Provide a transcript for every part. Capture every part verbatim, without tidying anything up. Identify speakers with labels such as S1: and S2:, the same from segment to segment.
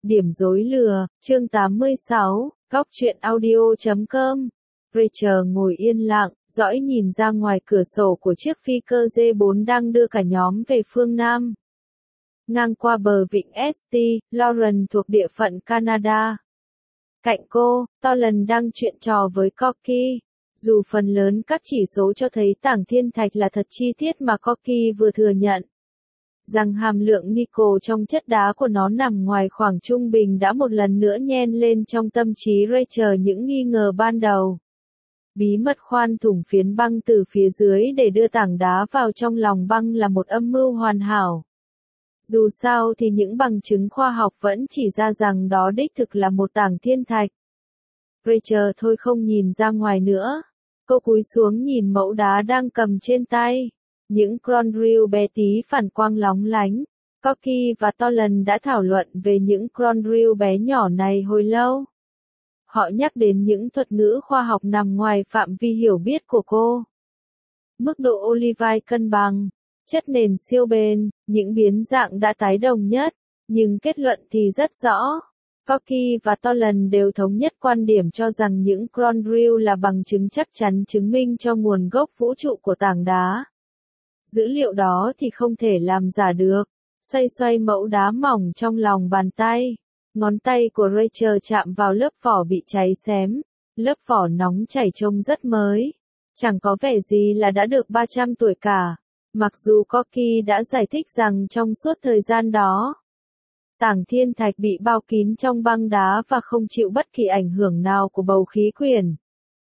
S1: Điểm rối lừa, chương tám mươi sáu, góc truyện audio chấm com. Rachel ngồi yên lặng, dõi nhìn ra ngoài cửa sổ của chiếc phi cơ D bốn đang đưa cả nhóm về phương Nam. Ngang qua bờ vịnh Saint Lawrence thuộc địa phận Canada. Cạnh cô, Toland đang chuyện trò với Corky. Dù phần lớn các chỉ số cho thấy tảng thiên thạch là thật chi tiết mà Corky vừa thừa nhận rằng hàm lượng nickel trong chất đá của nó nằm ngoài khoảng trung bình đã một lần nữa nhen lên trong tâm trí Rachel những nghi ngờ ban đầu. Bí mật khoan thủng phiến băng từ phía dưới để đưa tảng đá vào trong lòng băng là một âm mưu hoàn hảo. Dù sao thì những bằng chứng khoa học vẫn chỉ ra rằng đó đích thực là một tảng thiên thạch. Rachel thôi không nhìn ra ngoài nữa. Cô cúi xuống nhìn mẫu đá đang cầm trên tay. Những chondrule bé tí phản quang lóng lánh. Corky và Toland đã thảo luận về những chondrule bé nhỏ này hồi lâu. Họ nhắc đến những thuật ngữ khoa học nằm ngoài phạm vi hiểu biết của cô. Mức độ olivine cân bằng, chất nền siêu bền, những biến dạng đã tái đồng nhất, nhưng kết luận thì rất rõ. Corky và Toland đều thống nhất quan điểm cho rằng những chondrule là bằng chứng chắc chắn chứng minh cho nguồn gốc vũ trụ của tảng đá. Dữ liệu đó thì không thể làm giả được. Xoay xoay mẫu đá mỏng trong lòng bàn tay. Ngón tay của Rachel chạm vào lớp vỏ bị cháy xém. Lớp vỏ nóng chảy trông rất mới. Chẳng có vẻ gì là đã được ba trăm tuổi cả. Mặc dù Corky đã giải thích rằng trong suốt thời gian đó, tảng thiên thạch bị bao kín trong băng đá và không chịu bất kỳ ảnh hưởng nào của bầu khí quyển.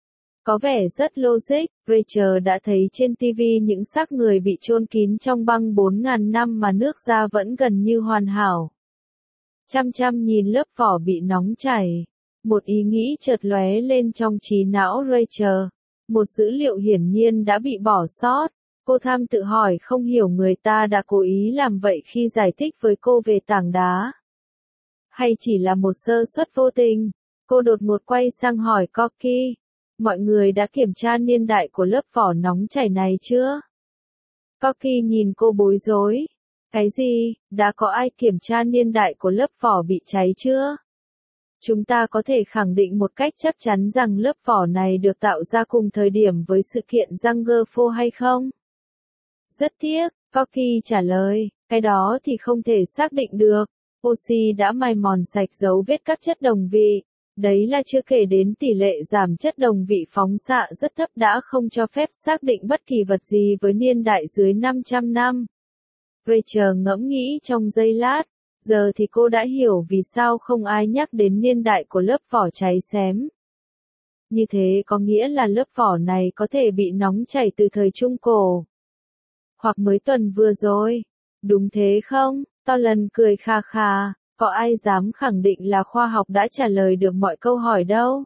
S1: Có vẻ rất logic, Rachel đã thấy trên ti vi những xác người bị chôn kín trong băng bốn nghìn năm mà nước da vẫn gần như hoàn hảo. Chăm chăm nhìn lớp vỏ bị nóng chảy, một ý nghĩ chợt lóe lên trong trí não Rachel. Một dữ liệu hiển nhiên đã bị bỏ sót. Cô tham tự hỏi không hiểu người ta đã cố ý làm vậy khi giải thích với cô về tảng đá. Hay chỉ là một sơ suất vô tình. Cô đột ngột quay sang hỏi Corky. Mọi người đã kiểm tra niên đại của lớp vỏ nóng chảy này chưa? Corky nhìn cô bối rối. Cái gì, đã có ai kiểm tra niên đại của lớp vỏ bị cháy chưa? Chúng ta có thể khẳng định một cách chắc chắn rằng lớp vỏ này được tạo ra cùng thời điểm với sự kiện Rutherford hay không? Rất tiếc, Corky trả lời, cái đó thì không thể xác định được. Oxy đã mài mòn sạch dấu vết các chất đồng vị. Đấy là chưa kể đến tỷ lệ giảm chất đồng vị phóng xạ rất thấp đã không cho phép xác định bất kỳ vật gì với niên đại dưới năm trăm năm. Rachel ngẫm nghĩ trong giây lát, giờ thì cô đã hiểu vì sao không ai nhắc đến niên đại của lớp vỏ cháy xém. Như thế có nghĩa là lớp vỏ này có thể bị nóng chảy từ thời Trung Cổ. Hoặc mới tuần vừa rồi. Đúng thế không? Toland cười kha kha. Có ai dám khẳng định là khoa học đã trả lời được mọi câu hỏi đâu?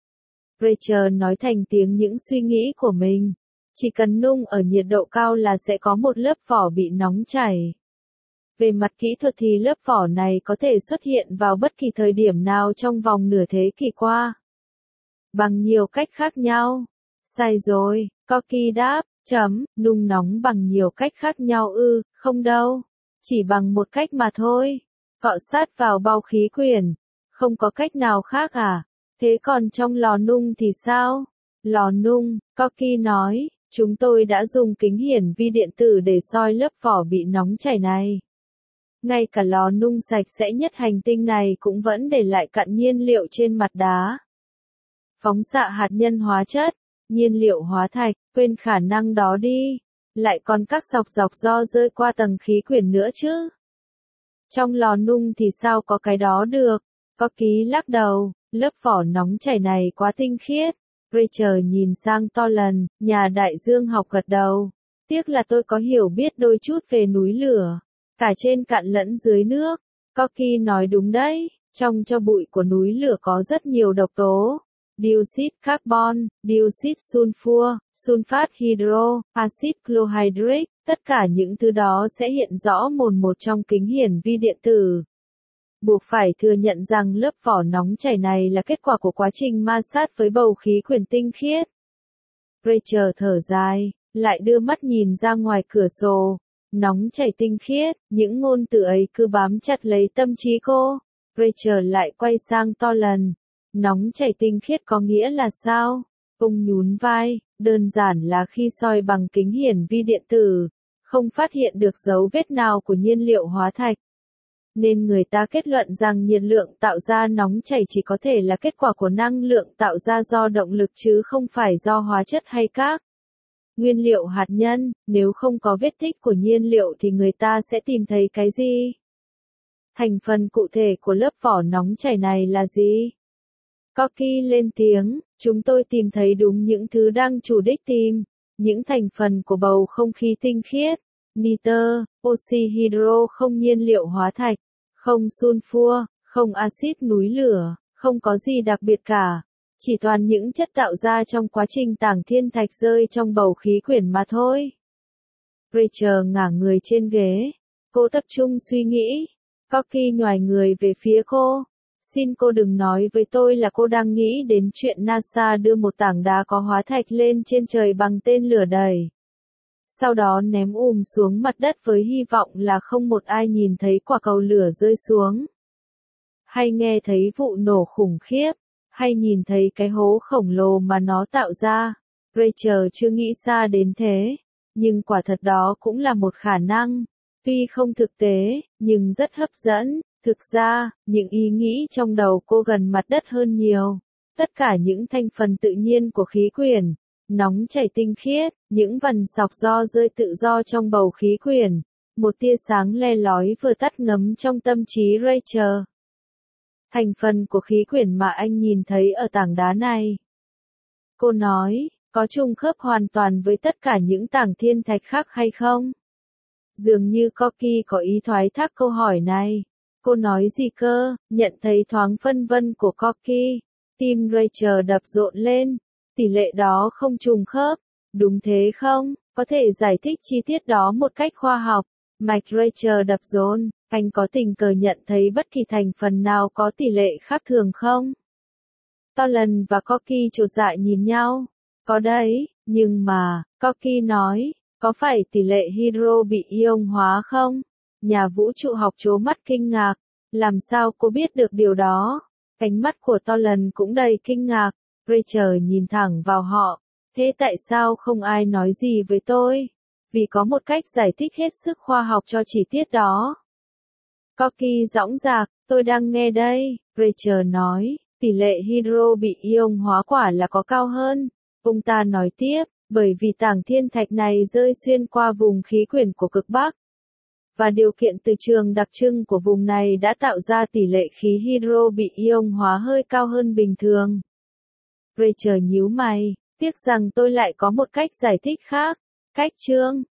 S1: Rachel nói thành tiếng những suy nghĩ của mình. Chỉ cần nung ở nhiệt độ cao là sẽ có một lớp vỏ bị nóng chảy. Về mặt kỹ thuật thì lớp vỏ này có thể xuất hiện vào bất kỳ thời điểm nào trong vòng nửa thế kỷ qua. Bằng nhiều cách khác nhau. Sai rồi, Corky đáp, chấm, nung nóng bằng nhiều cách khác nhau ư, không đâu. Chỉ bằng một cách mà thôi. Cọ sát vào bao khí quyển. Không có cách nào khác à? Thế còn trong lò nung thì sao? Lò nung, Corky nói, chúng tôi đã dùng kính hiển vi điện tử để soi lớp vỏ bị nóng chảy này. Ngay cả lò nung sạch sẽ nhất hành tinh này cũng vẫn để lại cặn nhiên liệu trên mặt đá. Phóng xạ hạt nhân hóa chất, nhiên liệu hóa thạch, quên khả năng đó đi. Lại còn các dọc dọc do rơi qua tầng khí quyển nữa chứ. Trong lò nung thì sao có cái đó được? Corky lắc đầu, lớp vỏ nóng chảy này quá tinh khiết. Rachel nhìn sang Toland, nhà đại dương học gật đầu. Tiếc là tôi có hiểu biết đôi chút về núi lửa. Cả trên cạn lẫn dưới nước. Corky nói đúng đấy, trong tro bụi của núi lửa có rất nhiều độc tố. Dioxide carbon, dioxide sulfur, sunfat hydro, axit chlorhydric, tất cả những thứ đó sẽ hiện rõ mồn một trong kính hiển vi điện tử. Buộc phải thừa nhận rằng lớp vỏ nóng chảy này là kết quả của quá trình ma sát với bầu khí quyển tinh khiết. Rachel thở dài, lại đưa mắt nhìn ra ngoài cửa sổ. Nóng chảy tinh khiết, những ngôn từ ấy cứ bám chặt lấy tâm trí cô. Rachel lại quay sang Toland. Nóng chảy tinh khiết có nghĩa là sao? Ông nhún vai, đơn giản là khi soi bằng kính hiển vi điện tử, không phát hiện được dấu vết nào của nhiên liệu hóa thạch. Nên người ta kết luận rằng nhiệt lượng tạo ra nóng chảy chỉ có thể là kết quả của năng lượng tạo ra do động lực chứ không phải do hóa chất hay các nguyên liệu hạt nhân. Nếu không có vết tích của nhiên liệu thì người ta sẽ tìm thấy cái gì? Thành phần cụ thể của lớp vỏ nóng chảy này là gì? Corky lên tiếng, chúng tôi tìm thấy đúng những thứ đang chủ đích tìm, những thành phần của bầu không khí tinh khiết, nitơ, oxy hydro không nhiên liệu hóa thạch, không sunfua, không axit núi lửa, không có gì đặc biệt cả, chỉ toàn những chất tạo ra trong quá trình tảng thiên thạch rơi trong bầu khí quyển mà thôi. Rachel ngả người trên ghế, cô tập trung suy nghĩ, Corky nhoài người về phía cô. Xin cô đừng nói với tôi là cô đang nghĩ đến chuyện NASA đưa một tảng đá có hóa thạch lên trên trời bằng tên lửa đẩy. Sau đó ném ùm xuống mặt đất với hy vọng là không một ai nhìn thấy quả cầu lửa rơi xuống. Hay nghe thấy vụ nổ khủng khiếp, hay nhìn thấy cái hố khổng lồ mà nó tạo ra. Rachel chưa nghĩ xa đến thế, nhưng quả thật đó cũng là một khả năng. Tuy không thực tế, nhưng rất hấp dẫn. Thực ra, những ý nghĩ trong đầu cô gần mặt đất hơn nhiều. Tất cả những thành phần tự nhiên của khí quyển, nóng chảy tinh khiết, những vần sọc do rơi tự do trong bầu khí quyển. Một tia sáng le lói vừa tắt ngấm trong tâm trí Rachel. Thành phần của khí quyển mà anh nhìn thấy ở tảng đá này. Cô nói, có trùng khớp hoàn toàn với tất cả những tảng thiên thạch khác hay không? Dường như Corky có ý thoái thác câu hỏi này. Cô nói gì cơ? Nhận thấy thoáng phân vân của Corky. Tim Rachel đập rộn lên. Tỷ lệ đó không trùng khớp. Đúng thế không? Có thể giải thích chi tiết đó một cách khoa học. Mạch Rachel đập rộn. Anh có tình cờ nhận thấy bất kỳ thành phần nào có tỷ lệ khác thường không? Toland và Corky chột dạ nhìn nhau. Có đấy, nhưng mà, Corky nói, có phải tỷ lệ hydro bị ion hóa không? Nhà vũ trụ học trố mắt kinh ngạc. Làm sao cô biết được điều đó? Cánh mắt của Toland cũng đầy kinh ngạc. Rachel nhìn thẳng vào họ. Thế tại sao không ai nói gì với tôi? Vì có một cách giải thích hết sức khoa học cho chi tiết đó. Corky dõng dạc, tôi đang nghe đây. Rachel nói, tỷ lệ hydro bị ion hóa quả là có cao hơn. Ông ta nói tiếp, bởi vì tảng thiên thạch này rơi xuyên qua vùng khí quyển của cực Bắc. Và điều kiện từ trường đặc trưng của vùng này đã tạo ra tỷ lệ khí hydro bị ion hóa hơi cao hơn bình thường. Rachel nhíu mày, tiếc rằng tôi lại có một cách giải thích khác. Cách chương